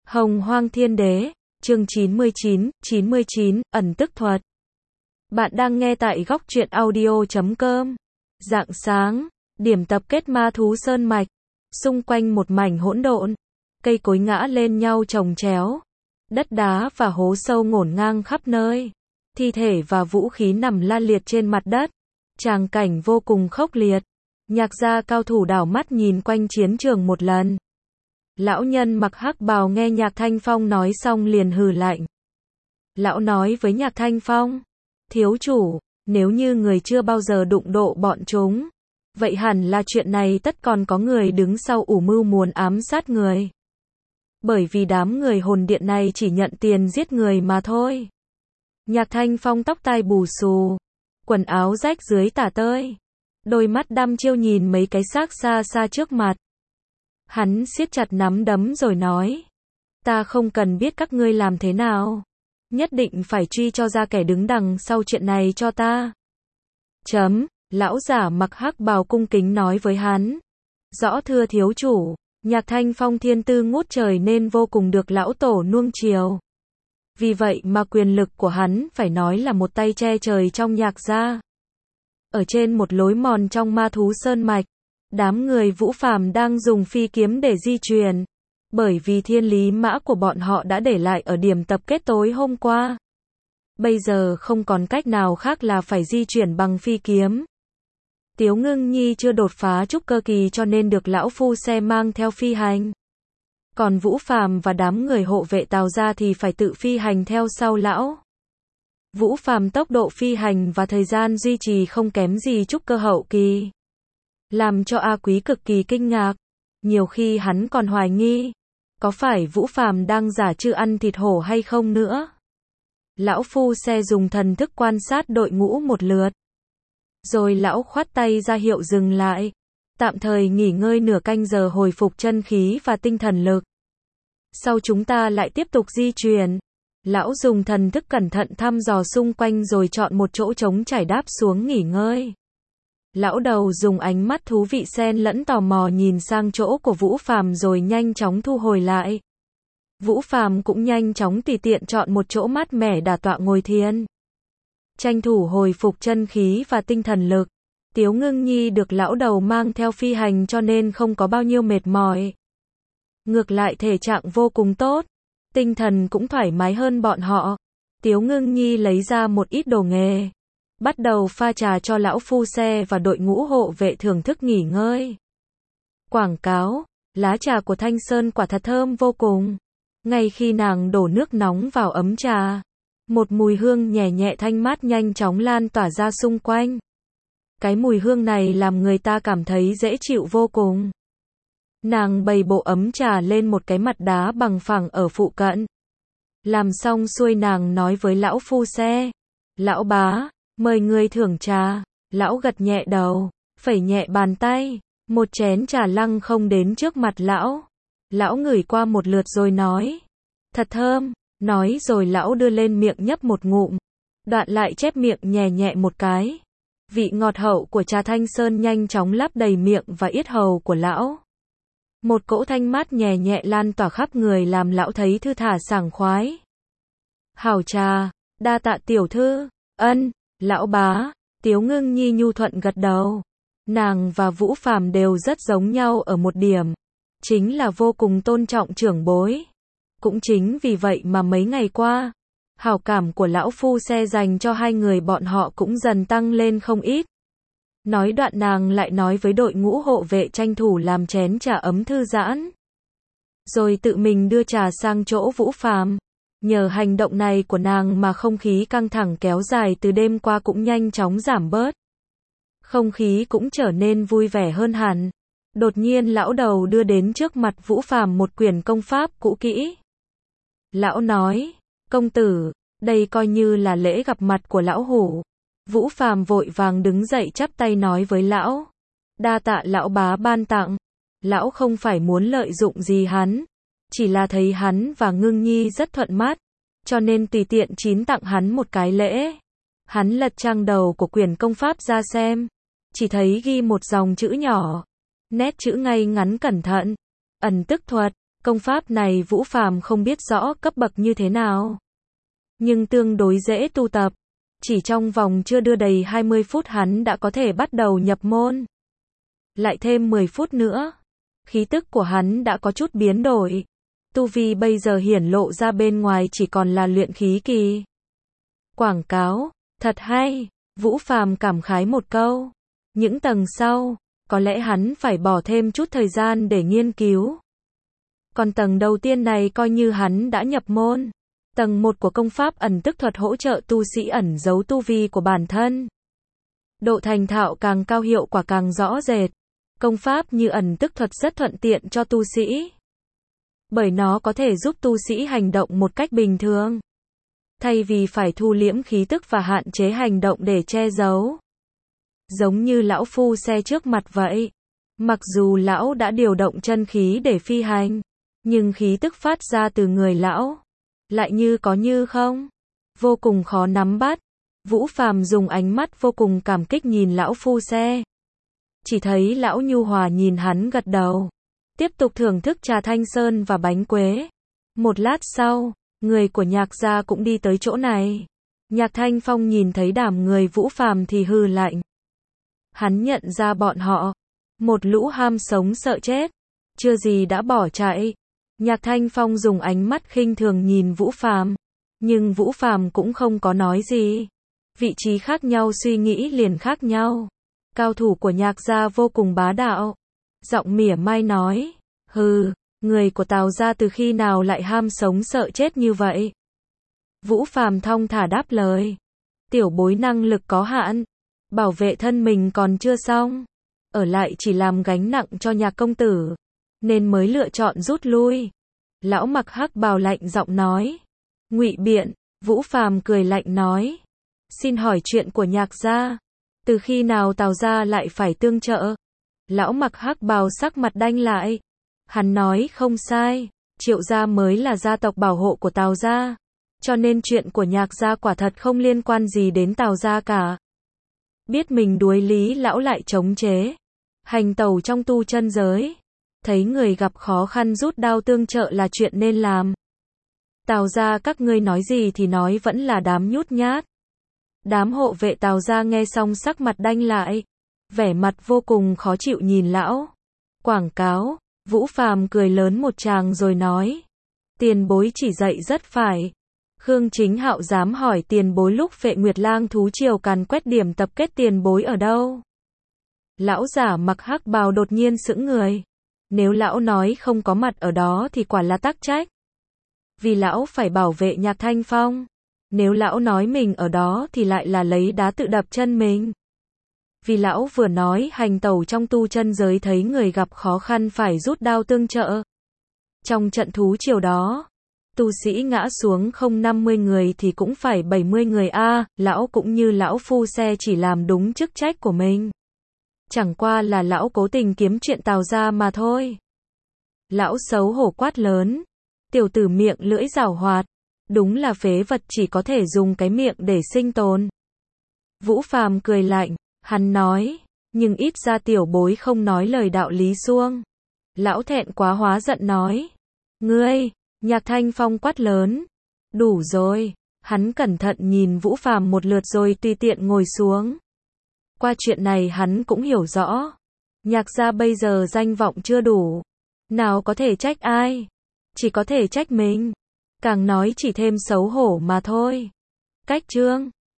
Hồng Hoang Thiên Đế, chương 99, ẩn tức thuật. Bạn đang nghe tại góc truyện audio.com. Rạng sáng, điểm tập kết ma thú sơn mạch. Xung quanh một mảnh hỗn độn. Cây cối ngã lên nhau chồng chéo. Đất đá và hố sâu ngổn ngang khắp nơi. Thi thể và vũ khí nằm la liệt trên mặt đất. Tràng cảnh vô cùng khốc liệt. Nhạc gia cao thủ đảo mắt nhìn quanh chiến trường một lần. Lão nhân mặc hắc bào nghe Nhạc Thanh Phong nói xong liền hừ lạnh. Lão nói với Nhạc Thanh Phong, thiếu chủ, nếu như người chưa bao giờ đụng độ bọn chúng, vậy hẳn là chuyện này tất còn có người đứng sau ủ mưu muốn ám sát người. Bởi vì đám người hồn điện này chỉ nhận tiền giết người mà thôi. Nhạc Thanh Phong tóc tai bù xù, quần áo rách dưới tả tơi, đôi mắt đăm chiêu nhìn mấy cái xác xa xa trước mặt. Hắn siết chặt nắm đấm rồi nói, ta không cần biết các ngươi làm thế nào, nhất định phải truy cho ra kẻ đứng đằng sau chuyện này cho ta. Lão giả mặc hắc bào cung kính nói với hắn, rõ thưa thiếu chủ, Nhạc Thanh Phong thiên tư ngút trời nên vô cùng được lão tổ nuông chiều. Vì vậy mà quyền lực của hắn phải nói là một tay che trời trong Nhạc gia. Ở trên một lối mòn trong ma thú sơn mạch, đám người Vũ Phàm đang dùng phi kiếm để di chuyển, bởi vì thiên lý mã của bọn họ đã để lại ở điểm tập kết tối hôm qua. Bây giờ không còn cách nào khác là phải di chuyển bằng phi kiếm. Tiếu Ngưng Nhi chưa đột phá trúc cơ kỳ cho nên được lão phu xe mang theo phi hành. Còn Vũ Phàm và đám người hộ vệ Tào gia thì phải tự phi hành theo sau lão. Vũ Phàm tốc độ phi hành và thời gian duy trì không kém gì trúc cơ hậu kỳ, làm cho A Quý cực kỳ kinh ngạc. Nhiều khi hắn còn hoài nghi, có phải Vũ Phàm đang giả chư ăn thịt hổ hay không nữa. Lão phu xe dùng thần thức quan sát đội ngũ một lượt, rồi lão khoát tay ra hiệu dừng lại, tạm thời nghỉ ngơi nửa canh giờ hồi phục chân khí và tinh thần lực. Sau chúng ta lại tiếp tục di chuyển. Lão dùng thần thức cẩn thận thăm dò xung quanh rồi chọn một chỗ trống trải đáp xuống nghỉ ngơi. Lão đầu dùng ánh mắt thú vị xen lẫn tò mò nhìn sang chỗ của Vũ Phàm rồi nhanh chóng thu hồi lại. Vũ Phàm cũng nhanh chóng tùy tiện chọn một chỗ mát mẻ đả tọa ngồi thiền, tranh thủ hồi phục chân khí và tinh thần lực. Tiếu Ngưng Nhi được lão đầu mang theo phi hành cho nên không có bao nhiêu mệt mỏi. Ngược lại thể trạng vô cùng tốt, tinh thần cũng thoải mái hơn bọn họ. Tiếu Ngưng Nhi lấy ra một ít đồ nghề, bắt đầu pha trà cho lão phu xe và đội ngũ hộ vệ thưởng thức nghỉ ngơi. Quảng cáo, lá trà của Thanh Sơn quả thật thơm vô cùng. Ngay khi nàng đổ nước nóng vào ấm trà, một mùi hương nhẹ nhẹ thanh mát nhanh chóng lan tỏa ra xung quanh. Cái mùi hương này làm người ta cảm thấy dễ chịu vô cùng. Nàng bày bộ ấm trà lên một cái mặt đá bằng phẳng ở phụ cận. Làm xong xuôi nàng nói với lão phu xe, lão bá, mời người thưởng trà. Lão gật nhẹ đầu, phẩy nhẹ bàn tay, một chén trà lăng không đến trước mặt lão. Lão ngửi qua một lượt rồi nói, thật thơm, nói rồi lão đưa lên miệng nhấp một ngụm, đoạn lại chép miệng nhẹ nhẹ một cái. Vị ngọt hậu của trà Thanh Sơn nhanh chóng lấp đầy miệng và yết hầu của lão. Một cỗ thanh mát nhẹ nhẹ lan tỏa khắp người làm lão thấy thư thả sảng khoái. Hảo trà, đa tạ tiểu thư. Ân, lão bá. Tiếu Ngưng Nhi nhu thuận gật đầu. Nàng và Vũ Phàm đều rất giống nhau ở một điểm, chính là vô cùng tôn trọng trưởng bối. Cũng chính vì vậy mà mấy ngày qua, hảo cảm của lão phu xe dành cho hai người bọn họ cũng dần tăng lên không ít. Nói đoạn nàng lại nói với đội ngũ hộ vệ tranh thủ làm chén trà ấm thư giãn, rồi tự mình đưa trà sang chỗ Vũ Phàm. Nhờ hành động này của nàng mà không khí căng thẳng kéo dài từ đêm qua cũng nhanh chóng giảm bớt. Không khí cũng trở nên vui vẻ hơn hẳn. Đột nhiên lão đầu đưa đến trước mặt Vũ Phàm một quyển công pháp cũ kỹ. Lão nói, công tử, đây coi như là lễ gặp mặt của lão hủ. Vũ Phàm vội vàng đứng dậy chắp tay nói với lão, đa tạ lão bá ban tặng. Lão không phải muốn lợi dụng gì hắn, chỉ là thấy hắn và Ngưng Nhi rất thuận mắt, cho nên tùy tiện chín tặng hắn một cái lễ. Hắn lật trang đầu của quyển công pháp ra xem, chỉ thấy ghi một dòng chữ nhỏ, nét chữ ngay ngắn cẩn thận, ẩn tức thuật. Công pháp này Vũ Phàm không biết rõ cấp bậc như thế nào, nhưng tương đối dễ tu tập. Chỉ trong vòng chưa đưa đầy 20 phút hắn đã có thể bắt đầu nhập môn. Lại thêm 10 phút nữa, khí tức của hắn đã có chút biến đổi. Tu vi bây giờ hiển lộ ra bên ngoài chỉ còn là luyện khí kỳ. Quảng cáo, thật hay, Vũ Phàm cảm khái một câu. Những tầng sau, có lẽ hắn phải bỏ thêm chút thời gian để nghiên cứu. Còn tầng đầu tiên này coi như hắn đã nhập môn. Tầng 1 của công pháp ẩn tức thuật hỗ trợ tu sĩ ẩn giấu tu vi của bản thân. Độ thành thạo càng cao hiệu quả càng rõ rệt. Công pháp như ẩn tức thuật rất thuận tiện cho tu sĩ. Bởi nó có thể giúp tu sĩ hành động một cách bình thường. Thay vì phải thu liễm khí tức và hạn chế hành động để che giấu. Giống như lão phu xe trước mặt vậy. Mặc dù lão đã điều động chân khí để phi hành, nhưng khí tức phát ra từ người lão lại như có như không, vô cùng khó nắm bắt. Vũ Phàm dùng ánh mắt vô cùng cảm kích nhìn lão phu xe. Chỉ thấy lão nhu hòa nhìn hắn gật đầu, tiếp tục thưởng thức trà Thanh Sơn và bánh quế. Một lát sau, người của Nhạc gia cũng đi tới chỗ này. Nhạc Thanh Phong nhìn thấy đám người Vũ Phàm thì hừ lạnh. Hắn nhận ra bọn họ, một lũ ham sống sợ chết, chưa gì đã bỏ chạy. Nhạc Thanh Phong dùng ánh mắt khinh thường nhìn Vũ Phàm, nhưng Vũ Phàm cũng không có nói gì. Vị trí khác nhau suy nghĩ liền khác nhau. Cao thủ của Nhạc gia vô cùng bá đạo. Giọng mỉa mai nói, hừ, người của Tào gia từ khi nào lại ham sống sợ chết như vậy? Vũ Phàm thong thả đáp lời, tiểu bối năng lực có hạn, bảo vệ thân mình còn chưa xong, ở lại chỉ làm gánh nặng cho Nhạc công tử, nên mới lựa chọn rút lui. Lão mặc hắc bào lạnh giọng nói. Ngụy biện, Vũ Phàm cười lạnh nói. Xin hỏi chuyện của Nhạc gia, từ khi nào Tào gia lại phải tương trợ? Lão mặc hắc bào sắc mặt đanh lại. Hắn nói không sai, Triệu gia mới là gia tộc bảo hộ của Tào gia, cho nên chuyện của Nhạc gia quả thật không liên quan gì đến Tào gia cả. Biết mình đuối lý lão lại chống chế, hành tẩu trong tu chân giới, thấy người gặp khó khăn rút đao tương trợ là chuyện nên làm. Tào gia các ngươi nói gì thì nói vẫn là đám nhút nhát. Đám hộ vệ Tào gia nghe xong sắc mặt đanh lại, vẻ mặt vô cùng khó chịu nhìn lão. Quảng cáo, Vũ Phàm cười lớn một tràng rồi nói. Tiền bối chỉ dạy rất phải. Khương Chính Hạo dám hỏi tiền bối lúc Phệ Nguyệt Lang thú triều càn quét điểm tập kết tiền bối ở đâu? Lão giả mặc hắc bào đột nhiên sững người. Nếu lão nói không có mặt ở đó thì quả là tắc trách. Vì lão phải bảo vệ Nhạc Thanh Phong. Nếu lão nói mình ở đó thì lại là lấy đá tự đập chân mình. Vì lão vừa nói hành tẩu trong tu chân giới thấy người gặp khó khăn phải rút đao tương trợ. Trong trận thú triều đó, tu sĩ ngã xuống không 50 người thì cũng phải 70 người a, lão cũng như lão phu xe chỉ làm đúng chức trách của mình. Chẳng qua là lão cố tình kiếm chuyện Tào gia mà thôi. Lão xấu hổ quát lớn. Tiểu tử miệng lưỡi giảo hoạt. Đúng là phế vật chỉ có thể dùng cái miệng để sinh tồn. Vũ Phàm cười lạnh. Hắn nói. Nhưng ít ra tiểu bối không nói lời đạo lý suông. Lão thẹn quá hóa giận nói. Ngươi, Nhạc Thanh Phong quát lớn. Đủ rồi. Hắn cẩn thận nhìn Vũ Phàm một lượt rồi tùy tiện ngồi xuống. Qua chuyện này hắn cũng hiểu rõ. Nhạc gia bây giờ danh vọng chưa đủ. Nào có thể trách ai. Chỉ có thể trách mình. Càng nói chỉ thêm xấu hổ mà thôi. Cách chương